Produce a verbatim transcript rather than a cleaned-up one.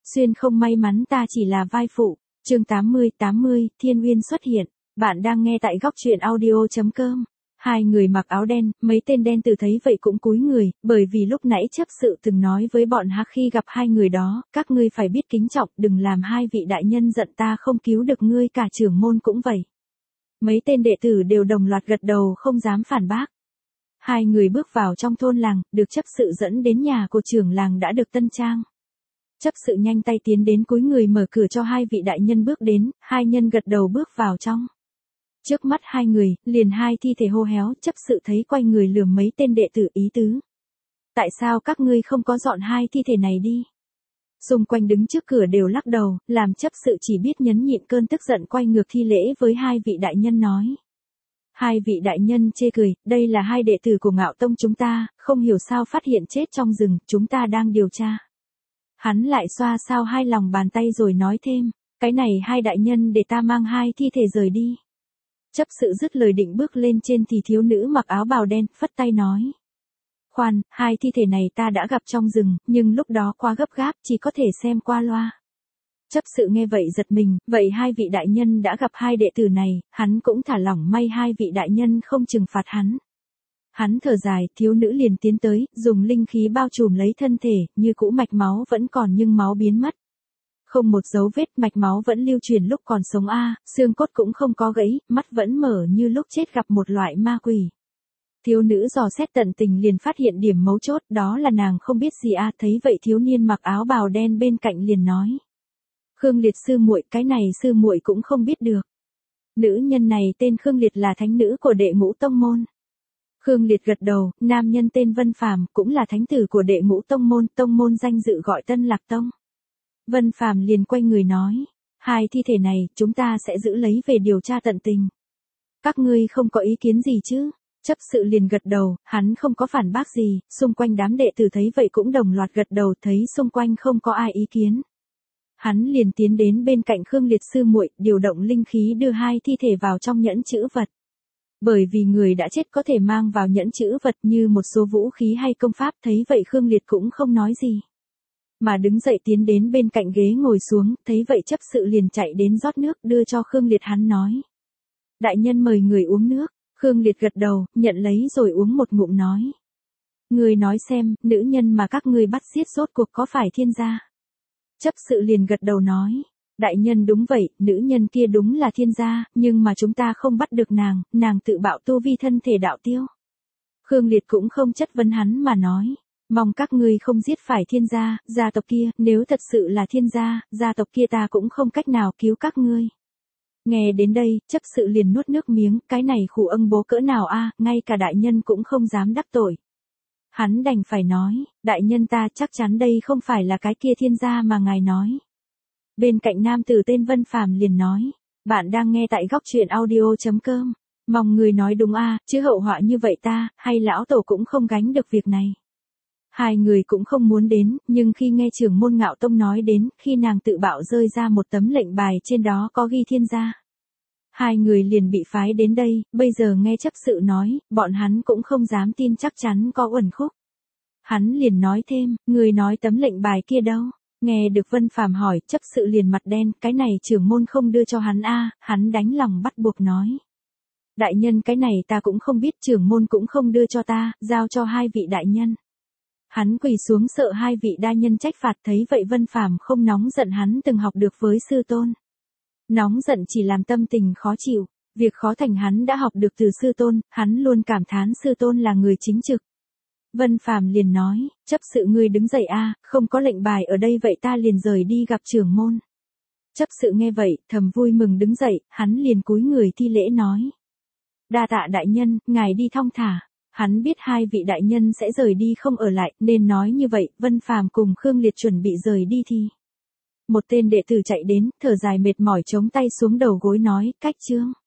Xuyên không may mắn ta chỉ là vai phụ. Chương tám mươi, tám mươi, Thiên Uyên xuất hiện. Bạn đang nghe tại góc truyện audio chấm com. Hai người mặc áo đen, mấy tên đen tử thấy vậy cũng cúi người, bởi vì lúc nãy chấp sự từng nói với bọn hắn khi gặp hai người đó, các ngươi phải biết kính trọng, đừng làm hai vị đại nhân giận, ta không cứu được ngươi, cả trưởng môn cũng vậy. Mấy tên đệ tử đều đồng loạt gật đầu không dám phản bác. Hai người bước vào trong thôn làng, được chấp sự dẫn đến nhà của trưởng làng đã được tân trang. Chấp sự nhanh tay tiến đến cúi người mở cửa cho hai vị đại nhân bước đến, hai nhân gật đầu bước vào trong. Trước mắt hai người, liền hai thi thể hô héo, chấp sự thấy quay người lườm mấy tên đệ tử ý tứ. Tại sao các ngươi không có dọn hai thi thể này đi? Xung quanh đứng trước cửa đều lắc đầu, làm chấp sự chỉ biết nhẫn nhịn cơn tức giận quay ngược thi lễ với hai vị đại nhân nói. Hai vị đại nhân chê cười, đây là hai đệ tử của Ngạo Tông chúng ta, không hiểu sao phát hiện chết trong rừng, chúng ta đang điều tra. Hắn lại xoa xao hai lòng bàn tay rồi nói thêm, cái này hai đại nhân để ta mang hai thi thể rời đi. Chấp sự dứt lời định bước lên trên thì thiếu nữ mặc áo bào đen, phất tay nói. Khoan, hai thi thể này ta đã gặp trong rừng, nhưng lúc đó quá gấp gáp, chỉ có thể xem qua loa. Chấp sự nghe vậy giật mình, vậy hai vị đại nhân đã gặp hai đệ tử này, hắn cũng thả lỏng, may hai vị đại nhân không trừng phạt hắn. Hắn thở dài, thiếu nữ liền tiến tới, dùng linh khí bao trùm lấy thân thể, như cũ mạch máu vẫn còn nhưng máu biến mất. Không một dấu vết, mạch máu vẫn lưu truyền lúc còn sống a, xương cốt cũng không có gãy, mắt vẫn mở như lúc chết gặp một loại ma quỷ. Thiếu nữ dò xét tận tình liền phát hiện điểm mấu chốt, đó là nàng không biết gì a, thấy vậy thiếu niên mặc áo bào đen bên cạnh liền nói. Khương Liệt sư muội, cái này sư muội cũng không biết được. Nữ nhân này tên Khương Liệt là thánh nữ của đệ ngũ tông môn. Khương Liệt gật đầu, nam nhân tên Vân Phàm cũng là thánh tử của đệ ngũ tông môn, tông môn danh dự gọi Tân Lạc Tông. Vân Phàm liền quay người nói, hai thi thể này chúng ta sẽ giữ lấy về điều tra tận tình. Các ngươi không có ý kiến gì chứ? Chấp sự liền gật đầu, hắn không có phản bác gì, xung quanh đám đệ tử thấy vậy cũng đồng loạt gật đầu, thấy xung quanh không có ai ý kiến. Hắn liền tiến đến bên cạnh Khương Liệt sư muội, điều động linh khí đưa hai thi thể vào trong nhẫn chữ vật. Bởi vì người đã chết có thể mang vào nhẫn chữ vật như một số vũ khí hay công pháp, thấy vậy Khương Liệt cũng không nói gì. Mà đứng dậy tiến đến bên cạnh ghế ngồi xuống, thấy vậy chấp sự liền chạy đến rót nước đưa cho Khương Liệt, hắn nói. Đại nhân mời người uống nước. Khương Liệt gật đầu, nhận lấy rồi uống một ngụm nói. Người nói xem, nữ nhân mà các ngươi bắt giết rốt cuộc có phải thiên gia? Chấp sự liền gật đầu nói. Đại nhân đúng vậy, nữ nhân kia đúng là thiên gia, nhưng mà chúng ta không bắt được nàng, nàng tự bạo tu vi thân thể đạo tiêu. Khương Liệt cũng không chất vấn hắn mà nói. Mong các ngươi không giết phải thiên gia, gia tộc kia, nếu thật sự là thiên gia, gia tộc kia ta cũng không cách nào cứu các ngươi. Nghe đến đây, chấp sự liền nuốt nước miếng, cái này khủ âng bố cỡ nào a, ngay cả đại nhân cũng không dám đắc tội. Hắn đành phải nói, đại nhân ta chắc chắn đây không phải là cái kia thiên gia mà ngài nói. Bên cạnh nam tử tên Vân Phàm liền nói, bạn đang nghe tại góc truyện audio chấm com, mong người nói đúng a, chứ hậu họa như vậy ta, hay lão tổ cũng không gánh được việc này. Hai người cũng không muốn đến, nhưng khi nghe trưởng môn Ngạo Tông nói đến, khi nàng tự bạo rơi ra một tấm lệnh bài trên đó có ghi thiên gia. Hai người liền bị phái đến đây, bây giờ nghe chấp sự nói, bọn hắn cũng không dám tin chắc chắn có uẩn khúc. Hắn liền nói thêm, người nói tấm lệnh bài kia đâu? Nghe được Vân Phàm hỏi, chấp sự liền mặt đen, cái này trưởng môn không đưa cho hắn a, hắn đánh lòng bắt buộc nói. Đại nhân cái này ta cũng không biết, trưởng môn cũng không đưa cho ta, giao cho hai vị đại nhân. Hắn quỳ xuống sợ hai vị đa nhân trách phạt, thấy vậy Vân Phàm không nóng giận, hắn từng học được với sư tôn. Nóng giận chỉ làm tâm tình khó chịu, việc khó thành hắn đã học được từ sư tôn, hắn luôn cảm thán sư tôn là người chính trực. Vân Phàm liền nói, chấp sự ngươi đứng dậy a, không có lệnh bài ở đây vậy ta liền rời đi gặp trưởng môn. Chấp sự nghe vậy, thầm vui mừng đứng dậy, hắn liền cúi người thi lễ nói. Đa tạ đại nhân, ngài đi thong thả. Hắn biết hai vị đại nhân sẽ rời đi không ở lại, nên nói như vậy, Vân Phàm cùng Khương Liệt chuẩn bị rời đi thì. Một tên đệ tử chạy đến, thở dài mệt mỏi chống tay xuống đầu gối nói, cách chương.